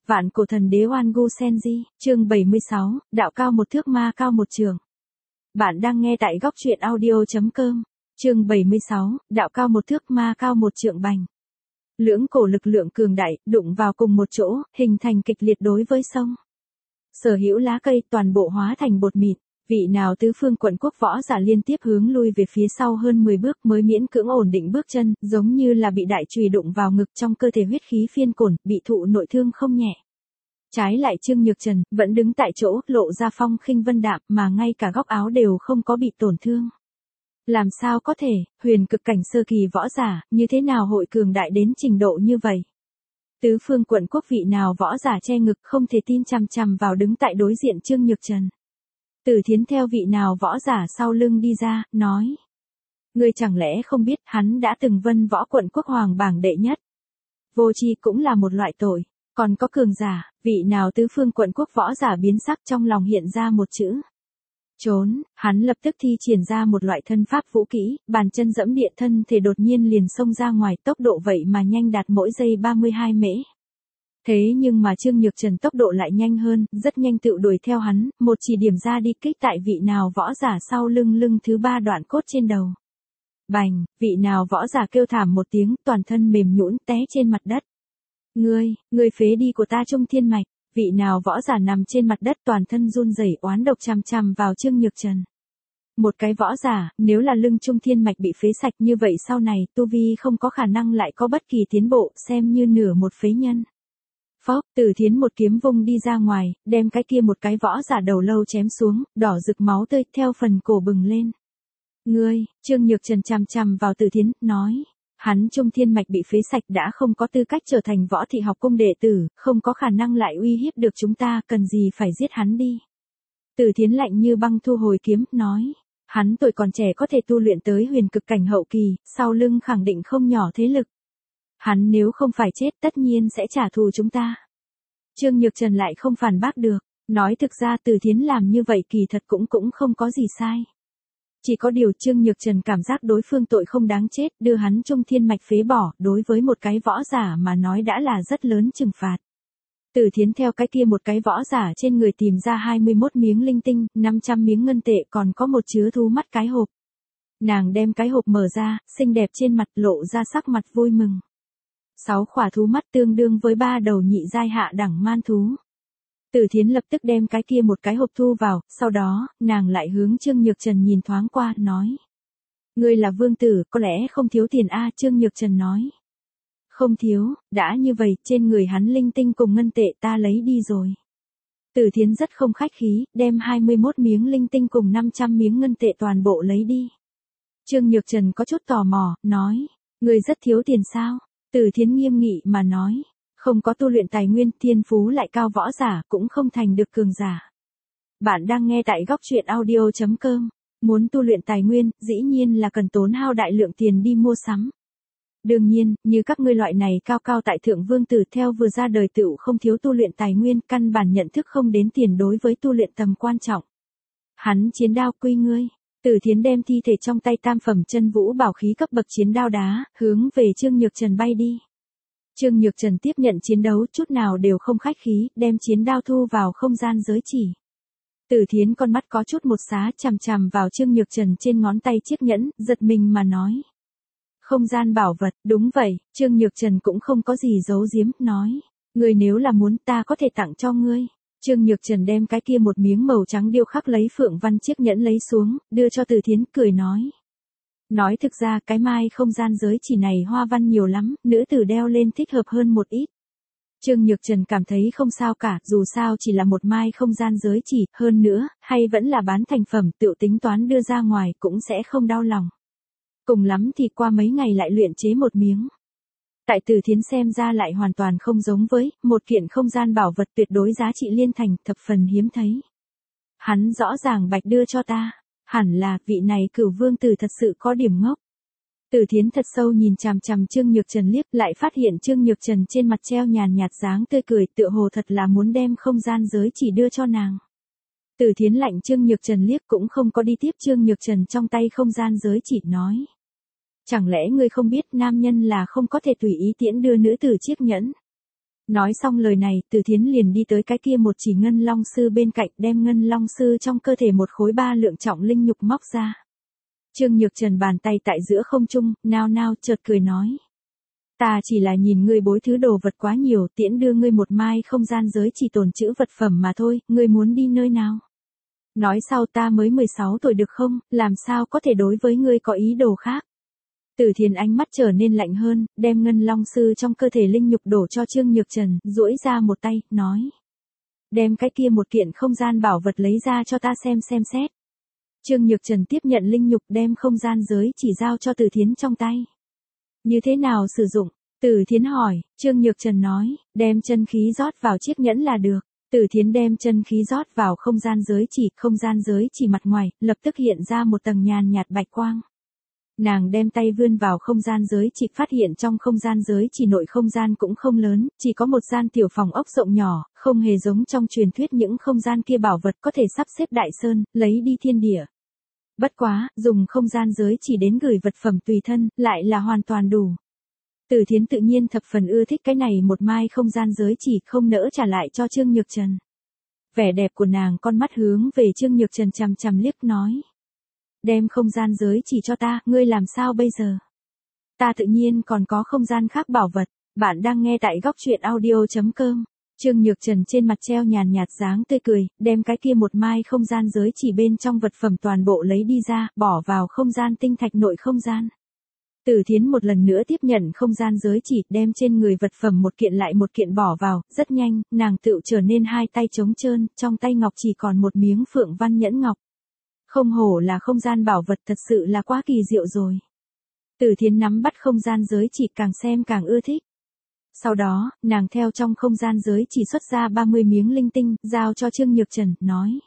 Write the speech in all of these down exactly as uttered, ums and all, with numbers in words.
Vạn cổ thần đế Oan Gu Senji, chương bảy mươi sáu, đạo cao một thước ma cao một trường. Bạn đang nghe tại góc truyện audio.com, chương bảy mươi sáu, đạo cao một thước ma cao một trượng bành. Lưỡng cổ lực lượng cường đại, đụng vào cùng một chỗ, hình thành kịch liệt đối với sông. Sở hữu lá cây toàn bộ hóa thành bột mịn, vị nào tứ phương quận quốc võ giả liên tiếp hướng lui về phía sau hơn mười bước mới miễn cưỡng ổn định bước chân, giống như là bị đại chùy đụng vào ngực trong cơ thể huyết khí phiên cổn, bị thụ nội thương không nhẹ. Trái lại Trương Nhược Trần, vẫn đứng tại chỗ, lộ ra phong khinh vân đạm mà ngay cả góc áo đều không có bị tổn thương. Làm sao có thể, huyền cực cảnh sơ kỳ võ giả, như thế nào hội cường đại đến trình độ như vậy? Tứ phương quận quốc vị nào võ giả che ngực không thể tin chằm chằm vào đứng tại đối diện Trương Nhược Trần. Tử Thiến theo vị nào võ giả sau lưng đi ra, nói. Ngươi chẳng lẽ không biết hắn đã từng vân võ quận quốc hoàng bảng đệ nhất. Vô tri cũng là một loại tội, còn có cường giả, vị nào tứ phương quận quốc võ giả biến sắc trong lòng hiện ra một chữ. Trốn, hắn lập tức thi triển ra một loại thân pháp vũ kỹ, bàn chân dẫm địa thân thể đột nhiên liền xông ra ngoài, tốc độ vậy mà nhanh đạt mỗi giây ba mươi hai mễ. Thế nhưng mà Trương Nhược Trần tốc độ lại nhanh hơn, rất nhanh tự đuổi theo hắn, một chỉ điểm ra đi kích tại vị nào võ giả sau lưng lưng thứ ba đoạn cốt trên đầu. Bành, vị nào võ giả kêu thảm một tiếng, toàn thân mềm nhũn té trên mặt đất. Ngươi, ngươi phế đi của ta Trung Thiên Mạch, vị nào võ giả nằm trên mặt đất toàn thân run rẩy oán độc chằm chằm vào Trương Nhược Trần. Một cái võ giả, nếu là lưng Trung Thiên Mạch bị phế sạch như vậy sau này, tu vi không có khả năng lại có bất kỳ tiến bộ, xem như nửa một phế nhân. Phốc, Tử Thiến một kiếm vung đi ra ngoài, đem cái kia một cái võ giả đầu lâu chém xuống, đỏ rực máu tươi theo phần cổ bừng lên. Ngươi, Trương Nhược Trần chằm chằm vào Tử Thiến, nói, hắn Trung Thiên Mạch bị phế sạch đã không có tư cách trở thành võ thị học cung đệ tử, không có khả năng lại uy hiếp được chúng ta, cần gì phải giết hắn đi. Tử Thiến lạnh như băng thu hồi kiếm, nói, hắn tuổi còn trẻ có thể tu luyện tới huyền cực cảnh hậu kỳ, sau lưng khẳng định không nhỏ thế lực. Hắn nếu không phải chết tất nhiên sẽ trả thù chúng ta. Trương Nhược Trần lại không phản bác được, nói thực ra Tử Thiến làm như vậy kỳ thật cũng cũng không có gì sai. Chỉ có điều Trương Nhược Trần cảm giác đối phương tội không đáng chết, đưa hắn Trung Thiên Mạch phế bỏ, đối với một cái võ giả mà nói đã là rất lớn trừng phạt. Tử Thiến theo cái kia một cái võ giả trên người tìm ra hai mươi mốt miếng linh tinh, năm trăm miếng ngân tệ, còn có một chứa thú mắt cái hộp. Nàng đem cái hộp mở ra, xinh đẹp trên mặt lộ ra sắc mặt vui mừng. Sáu khỏa thú mắt tương đương với ba đầu nhị giai hạ đẳng man thú. Tử Thiến lập tức đem cái kia một cái hộp thu vào, sau đó, nàng lại hướng Trương Nhược Trần nhìn thoáng qua, nói. Ngươi là vương tử, có lẽ không thiếu tiền a? Trương Nhược Trần nói. Không thiếu, đã như vậy, trên người hắn linh tinh cùng ngân tệ ta lấy đi rồi. Tử Thiến rất không khách khí, đem hai mươi mốt miếng linh tinh cùng năm trăm miếng ngân tệ toàn bộ lấy đi. Trương Nhược Trần có chút tò mò, nói. Ngươi rất thiếu tiền sao? Tử Thiến nghiêm nghị mà nói. Không có tu luyện tài nguyên, thiên phú lại cao võ giả, cũng không thành được cường giả. Bạn đang nghe tại góc truyện audio.com. Muốn tu luyện tài nguyên, dĩ nhiên là cần tốn hao đại lượng tiền đi mua sắm. Đương nhiên, như các ngươi loại này cao cao tại thượng vương tử theo vừa ra đời tựu không thiếu tu luyện tài nguyên, căn bản nhận thức không đến tiền đối với tu luyện tầm quan trọng. Hắn chiến đao quy ngươi. Tử Thiến đem thi thể trong tay tam phẩm chân vũ bảo khí cấp bậc chiến đao đá, hướng về Trương Nhược Trần bay đi. Trương Nhược Trần tiếp nhận chiến đấu chút nào đều không khách khí, đem chiến đao thu vào không gian giới chỉ. Tử Thiến con mắt có chút một xá chằm chằm vào Trương Nhược Trần trên ngón tay chiếc nhẫn, giật mình mà nói. Không gian bảo vật, đúng vậy, Trương Nhược Trần cũng không có gì giấu giếm, nói. Ngươi nếu là muốn ta có thể tặng cho ngươi. Trương Nhược Trần đem cái kia một miếng màu trắng điêu khắc lấy phượng văn chiếc nhẫn lấy xuống, đưa cho Tử Thiến, cười nói. Nói thực ra cái mai không gian giới chỉ này hoa văn nhiều lắm, nữ tử đeo lên thích hợp hơn một ít. Trương Nhược Trần cảm thấy không sao cả, dù sao chỉ là một mai không gian giới chỉ, hơn nữa, hay vẫn là bán thành phẩm, tự tính toán đưa ra ngoài cũng sẽ không đau lòng. Cùng lắm thì qua mấy ngày lại luyện chế một miếng. Tại Tử Thiến xem ra lại hoàn toàn không giống với, một kiện không gian bảo vật tuyệt đối giá trị liên thành, thập phần hiếm thấy. Hắn rõ ràng bạch đưa cho ta. Hẳn là, vị này cửu vương tử thật sự có điểm ngốc. Tử Thiến thật sâu nhìn chằm chằm Trương Nhược Trần liếc, lại phát hiện Trương Nhược Trần trên mặt treo nhàn nhạt dáng tươi cười, tựa hồ thật là muốn đem không gian giới chỉ đưa cho nàng. Tử Thiến lạnh Trương Nhược Trần liếc cũng không có đi tiếp Trương Nhược Trần trong tay không gian giới chỉ, nói. Chẳng lẽ ngươi không biết nam nhân là không có thể tùy ý tiễn đưa nữ tử chiếc nhẫn? Nói xong lời này, Từ Thiến liền đi tới cái kia một chỉ ngân long sư bên cạnh, đem ngân long sư trong cơ thể một khối ba lượng trọng linh nhục móc ra. Trương Nhược Trần bàn tay tại giữa không trung, nao nao chợt cười nói. Ta chỉ là nhìn ngươi bối thứ đồ vật quá nhiều, tiễn đưa ngươi một mai không gian giới chỉ tồn trữ vật phẩm mà thôi, ngươi muốn đi nơi nào? Nói sau ta mới mười sáu tuổi được không, làm sao có thể đối với ngươi có ý đồ khác? Từ Thiến ánh mắt trở nên lạnh hơn, đem ngân long sư trong cơ thể linh nhục đổ cho Trương Nhược Trần, duỗi ra một tay, nói. Đem cái kia một kiện không gian bảo vật lấy ra cho ta xem xem xét. Trương Nhược Trần tiếp nhận linh nhục đem không gian giới chỉ giao cho Từ Thiến trong tay. Như thế nào sử dụng? Từ Thiến hỏi, Trương Nhược Trần nói, đem chân khí rót vào chiếc nhẫn là được. Từ Thiến đem chân khí rót vào không gian giới chỉ, không gian giới chỉ mặt ngoài, lập tức hiện ra một tầng nhàn nhạt bạch quang. Nàng đem tay vươn vào không gian giới chỉ, phát hiện trong không gian giới chỉ nội không gian cũng không lớn, chỉ có một gian tiểu phòng ốc rộng nhỏ, không hề giống trong truyền thuyết những không gian kia bảo vật có thể sắp xếp đại sơn, lấy đi thiên địa. Bất quá, dùng không gian giới chỉ đến gửi vật phẩm tùy thân, lại là hoàn toàn đủ. Từ Thiến tự nhiên thập phần ưa thích cái này một mai không gian giới chỉ, không nỡ trả lại cho Trương Nhược Trần. Vẻ đẹp của nàng con mắt hướng về Trương Nhược Trần chằm chằm liếc nói. Đem không gian giới chỉ cho ta, ngươi làm sao bây giờ? Ta tự nhiên còn có không gian khác bảo vật, bạn đang nghe tại góc truyện audio chấm com. Trương Nhược Trần trên mặt treo nhàn nhạt dáng tươi cười, đem cái kia một mai không gian giới chỉ bên trong vật phẩm toàn bộ lấy đi ra, bỏ vào không gian tinh thạch nội không gian. Từ Thiến một lần nữa tiếp nhận không gian giới chỉ, đem trên người vật phẩm một kiện lại một kiện bỏ vào, rất nhanh, nàng tựu trở nên hai tay trống trơn, trong tay ngọc chỉ còn một miếng phượng văn nhẫn ngọc. Không hổ là không gian bảo vật, thật sự là quá kỳ diệu rồi. Từ Thiến nắm bắt không gian giới chỉ, càng xem càng ưa thích. Sau đó, nàng theo trong không gian giới chỉ xuất ra ba mươi miếng linh tinh, giao cho Trương Nhược Trần, nói.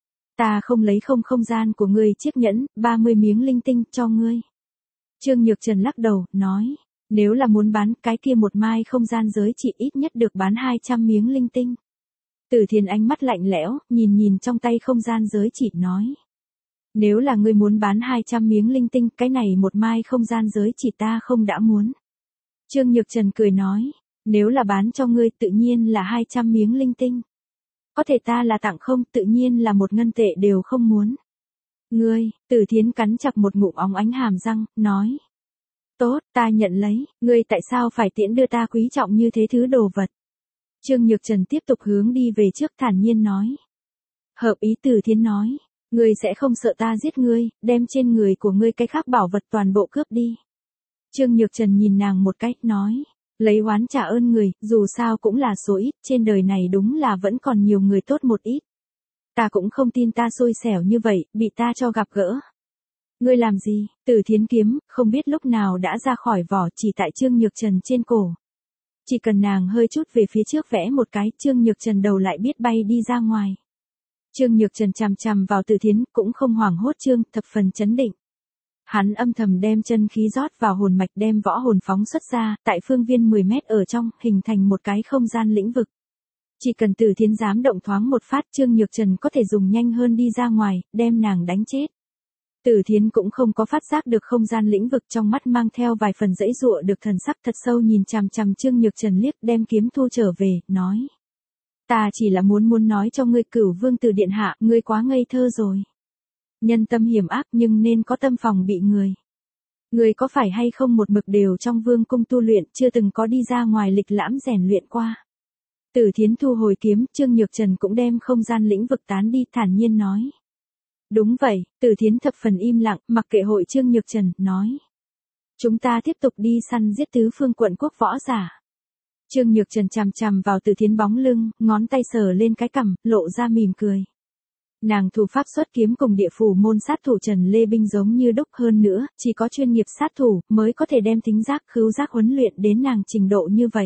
Ta không lấy không không gian của ngươi chiếc nhẫn, ba mươi miếng linh tinh cho ngươi. Trương Nhược Trần lắc đầu, nói. Nếu là muốn bán, cái kia một mai không gian giới chỉ ít nhất được bán hai trăm miếng linh tinh. Từ Thiến ánh mắt lạnh lẽo, nhìn nhìn trong tay không gian giới chỉ, nói. Nếu là ngươi muốn bán hai trăm miếng linh tinh, cái này một mai không gian giới chỉ ta không đã muốn. Trương Nhược Trần cười nói, nếu là bán cho ngươi tự nhiên là hai trăm miếng linh tinh. Có thể ta là tặng không, tự nhiên là một ngân tệ đều không muốn. Ngươi, Từ Thiến cắn chặt một ngụm óng ánh hàm răng, nói. Tốt, ta nhận lấy, ngươi tại sao phải tiễn đưa ta quý trọng như thế thứ đồ vật. Trương Nhược Trần tiếp tục hướng đi về trước, thản nhiên nói. Hợp ý. Từ Thiến nói. Ngươi sẽ không sợ ta giết ngươi, đem trên người của ngươi cái khác bảo vật toàn bộ cướp đi. Trương Nhược Trần nhìn nàng một cách, nói. Lấy oán trả ơn người, dù sao cũng là số ít, trên đời này đúng là vẫn còn nhiều người tốt một ít. Ta cũng không tin ta xui xẻo như vậy, bị ta cho gặp gỡ. Ngươi làm gì? Từ Thiến kiếm, không biết lúc nào đã ra khỏi vỏ, chỉ tại Trương Nhược Trần trên cổ. Chỉ cần nàng hơi chút về phía trước vẽ một cái, Trương Nhược Trần đầu lại biết bay đi ra ngoài. Trương Nhược Trần chằm chằm vào Từ Thiến, cũng không hoảng hốt trương, thập phần chấn định. Hắn âm thầm đem chân khí rót vào hồn mạch, đem võ hồn phóng xuất ra, tại phương viên mười mét ở trong, hình thành một cái không gian lĩnh vực. Chỉ cần Từ Thiến dám động thoáng một phát, Trương Nhược Trần có thể dùng nhanh hơn đi ra ngoài, đem nàng đánh chết. Từ Thiến cũng không có phát giác được không gian lĩnh vực, trong mắt mang theo vài phần dãy dụa được thần sắc, thật sâu nhìn chằm chằm Trương Nhược Trần liếc, đem kiếm thu trở về, nói. Ta chỉ là muốn muốn nói cho ngươi, Cửu Vương Tử điện hạ, ngươi quá ngây thơ rồi. Nhân tâm hiểm ác nhưng nên có tâm phòng bị người. Ngươi có phải hay không một mực đều trong vương cung tu luyện, chưa từng có đi ra ngoài lịch lãm rèn luyện qua. Từ Thiến thu hồi kiếm, Trương Nhược Trần cũng đem không gian lĩnh vực tán đi, thản nhiên nói. Đúng vậy. Từ Thiến thập phần im lặng, mặc kệ hội Trương Nhược Trần, nói. Chúng ta tiếp tục đi săn giết tứ phương quận quốc võ giả. Trương Nhược Trần chằm chằm vào Từ Thiến bóng lưng, ngón tay sờ lên cái cằm, lộ ra mỉm cười. Nàng thủ pháp xuất kiếm cùng địa phủ môn sát thủ Trần Lê Binh giống như đúc, hơn nữa, chỉ có chuyên nghiệp sát thủ mới có thể đem thính giác khứu giác huấn luyện đến nàng trình độ như vậy.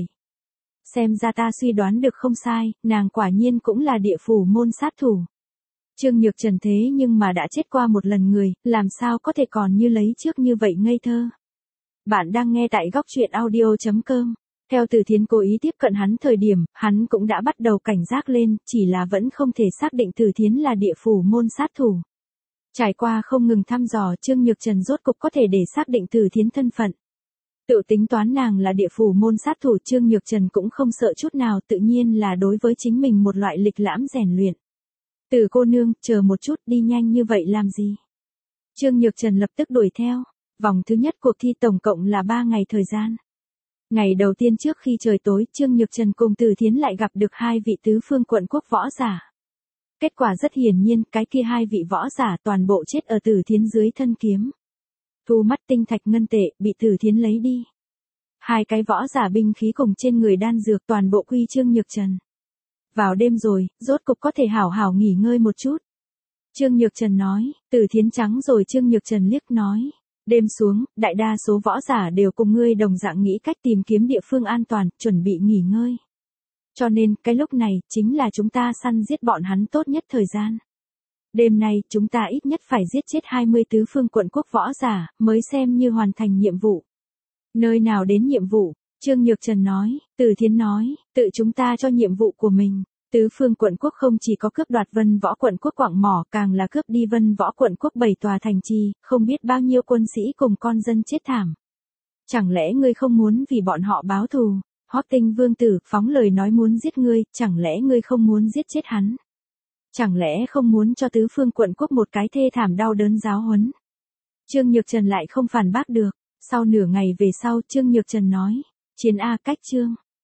Xem ra ta suy đoán được không sai, nàng quả nhiên cũng là địa phủ môn sát thủ. Trương Nhược Trần thế nhưng mà đã chết qua một lần người, làm sao có thể còn như lấy trước như vậy ngây thơ. Bạn đang nghe tại góc truyện audio chấm com. Theo Từ Thiến cố ý tiếp cận hắn thời điểm, hắn cũng đã bắt đầu cảnh giác lên, chỉ là vẫn không thể xác định Từ Thiến là địa phủ môn sát thủ. Trải qua không ngừng thăm dò, Trương Nhược Trần rốt cục có thể để xác định Từ Thiến thân phận. Tự tính toán nàng là địa phủ môn sát thủ, Trương Nhược Trần cũng không sợ chút nào, tự nhiên là đối với chính mình một loại lịch lãm rèn luyện. Từ cô nương, chờ một chút, đi nhanh như vậy làm gì? Trương Nhược Trần lập tức đuổi theo. Vòng thứ nhất cuộc thi tổng cộng là ba ngày thời gian. Ngày đầu tiên trước khi trời tối, Trương Nhược Trần cùng Từ Thiến lại gặp được hai vị tứ phương quận quốc võ giả. Kết quả rất hiển nhiên, cái kia hai vị võ giả toàn bộ chết ở Từ Thiến dưới thân kiếm. Thu mắt tinh thạch ngân tệ, bị Từ Thiến lấy đi. Hai cái võ giả binh khí cùng trên người đan dược toàn bộ quy Trương Nhược Trần. Vào đêm rồi, rốt cục có thể hảo hảo nghỉ ngơi một chút. Trương Nhược Trần nói, Từ Thiến trắng rồi Trương Nhược Trần liếc nói. Đêm xuống, đại đa số võ giả đều cùng ngươi đồng dạng nghĩ cách tìm kiếm địa phương an toàn, chuẩn bị nghỉ ngơi. Cho nên, cái lúc này, chính là chúng ta săn giết bọn hắn tốt nhất thời gian. Đêm nay, chúng ta ít nhất phải giết chết hai mươi tứ phương quận quốc võ giả, mới xem như hoàn thành nhiệm vụ. Nơi nào đến nhiệm vụ? Trương Nhược Trần nói, Từ Thiến nói, tự chúng ta cho nhiệm vụ của mình. Tứ phương quận quốc không chỉ có cướp đoạt Vân Võ quận quốc Quảng Mỏ, càng là cướp đi Vân Võ quận quốc bảy tòa thành trì, không biết bao nhiêu quân sĩ cùng con dân chết thảm. Chẳng lẽ ngươi không muốn vì bọn họ báo thù? Hoắc Tinh vương tử phóng lời nói muốn giết ngươi, chẳng lẽ ngươi không muốn giết chết hắn? Chẳng lẽ không muốn cho tứ phương quận quốc một cái thê thảm đau đớn giáo huấn? Trương Nhược Trần lại không phản bác được. Sau nửa ngày về sau, Trương Nhược Trần nói, chiến A cách Trương.